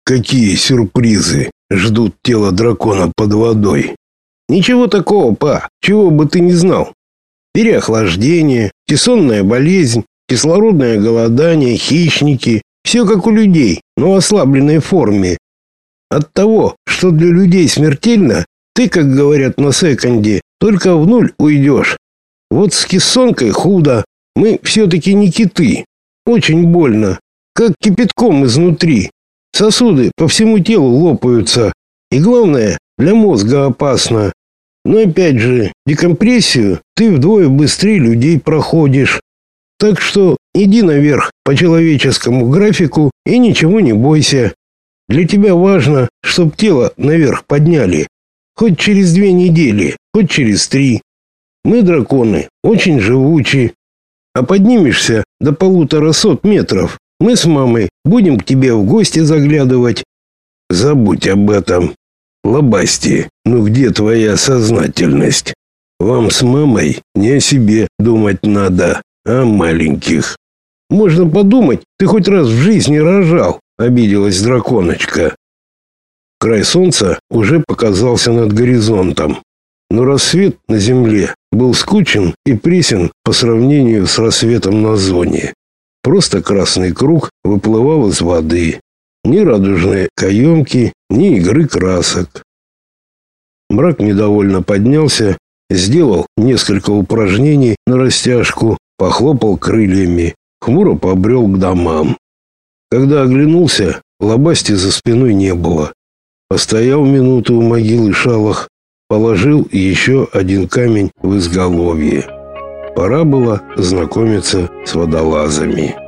Какие сюрпризы ждут тело дракона под водой? Ничего такого, па, чего бы ты не знал. Переохлаждение, кессонная болезнь, кислородное голодание, хищники. Все как у людей, но в ослабленной форме. От того, что для людей смертельно, ты, как говорят на секонде, только в нуль уйдешь. Вот с кессонкой худо. Мы все-таки не киты. Очень больно. Как кипятком изнутри. Сосуды по всему телу лопаются. И главное, для мозга опасно. Но опять же, декомпрессию ты вдвое быстрее людей проходишь. Так что иди наверх по человеческому графику и ничего не бойся. Для тебя важно, чтоб тело наверх подняли. Хоть через 2 недели, хоть через 3. Мы, драконы, очень живучи. А поднимешься до 150 метров, мы с мамой будем к тебе в гости заглядывать. Забудь об этом. Лобасти, ну где твоя сознательность? Вам с мамой не о себе думать надо, а о маленьких. Можно подумать, ты хоть раз в жизни рожал, обиделась драконочка. Край солнца уже показался над горизонтом, но рассвет на земле был скучен и пресен по сравнению с рассветом на зоне. Просто красный круг выплывал из воды. Ни радужные каемки, ни игры красок. Мрак недовольно поднялся, сделал несколько упражнений на растяжку, похлопал крыльями, хмуро побрел к домам. Когда оглянулся, Лобасти за спиной не было. Постоял минуту у могилы Шалах, положил еще один камень в изголовье. Пора было знакомиться с водолазами.